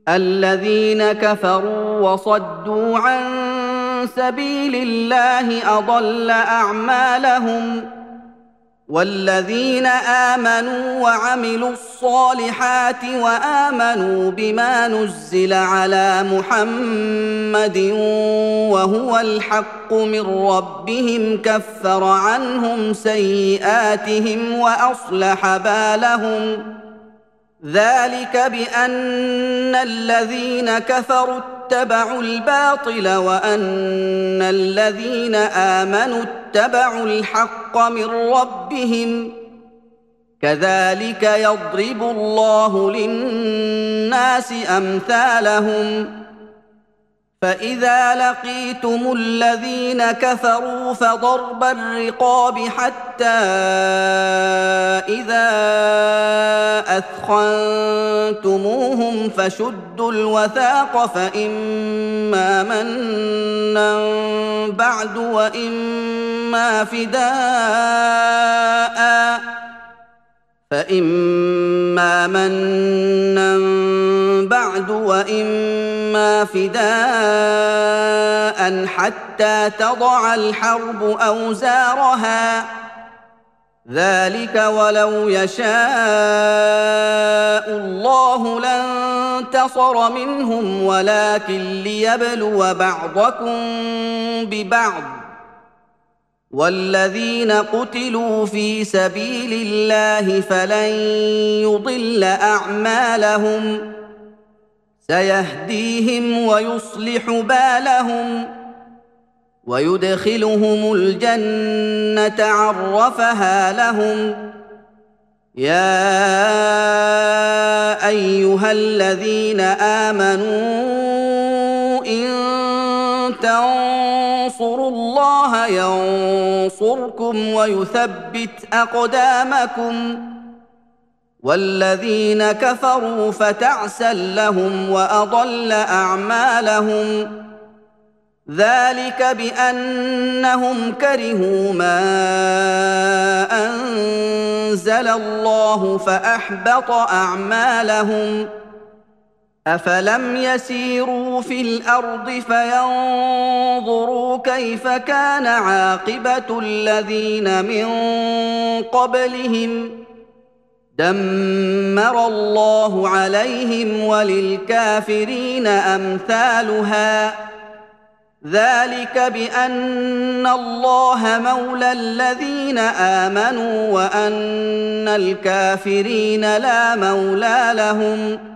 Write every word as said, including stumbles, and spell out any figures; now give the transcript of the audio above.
الذين كفروا وصدوا عن سبيل الله أضل أعمالهم والذين آمنوا وعملوا الصالحات وآمنوا بما نزل على محمد وهو الحق من ربهم كفر عنهم سيئاتهم وأصلح بالهم ذلك بأن الذين كفروا اتبعوا الباطل وأن الذين آمنوا اتبعوا الحق من ربهم كذلك يضرب الله للناس أمثالهم فإذا لقيتم الذين كفروا فضرب الرقاب حتى إذا أثخنتموهم فشدوا الوثاق فإما منا بعد وإما فداء فإما منا بعد وإما فداء حتى تضع الحرب أوزارها ذلك ولو يشاء الله لانتصر منهم ولكن ليبلو بعضكم ببعض والذين قتلوا في سبيل الله فلن يضل أعمالهم سيهديهم ويصلح بالهم ويدخلهم الجنة عرفها لهم يا أيها الذين آمنوا إن تنصروا الله ينصركم ويثبت أقدامكم والذين كفروا فتعسا لهم وأضل أعمالهم ذلك بأنهم كرهوا ما أنزل الله فأحبط أعمالهم أفلم يسيروا في الأرض فينظروا كيف كان عاقبة الذين من قبلهم دمر الله عليهم وللكافرين أمثالها ذلك بأن الله مولى الذين آمنوا وأن الكافرين لا مولى لهم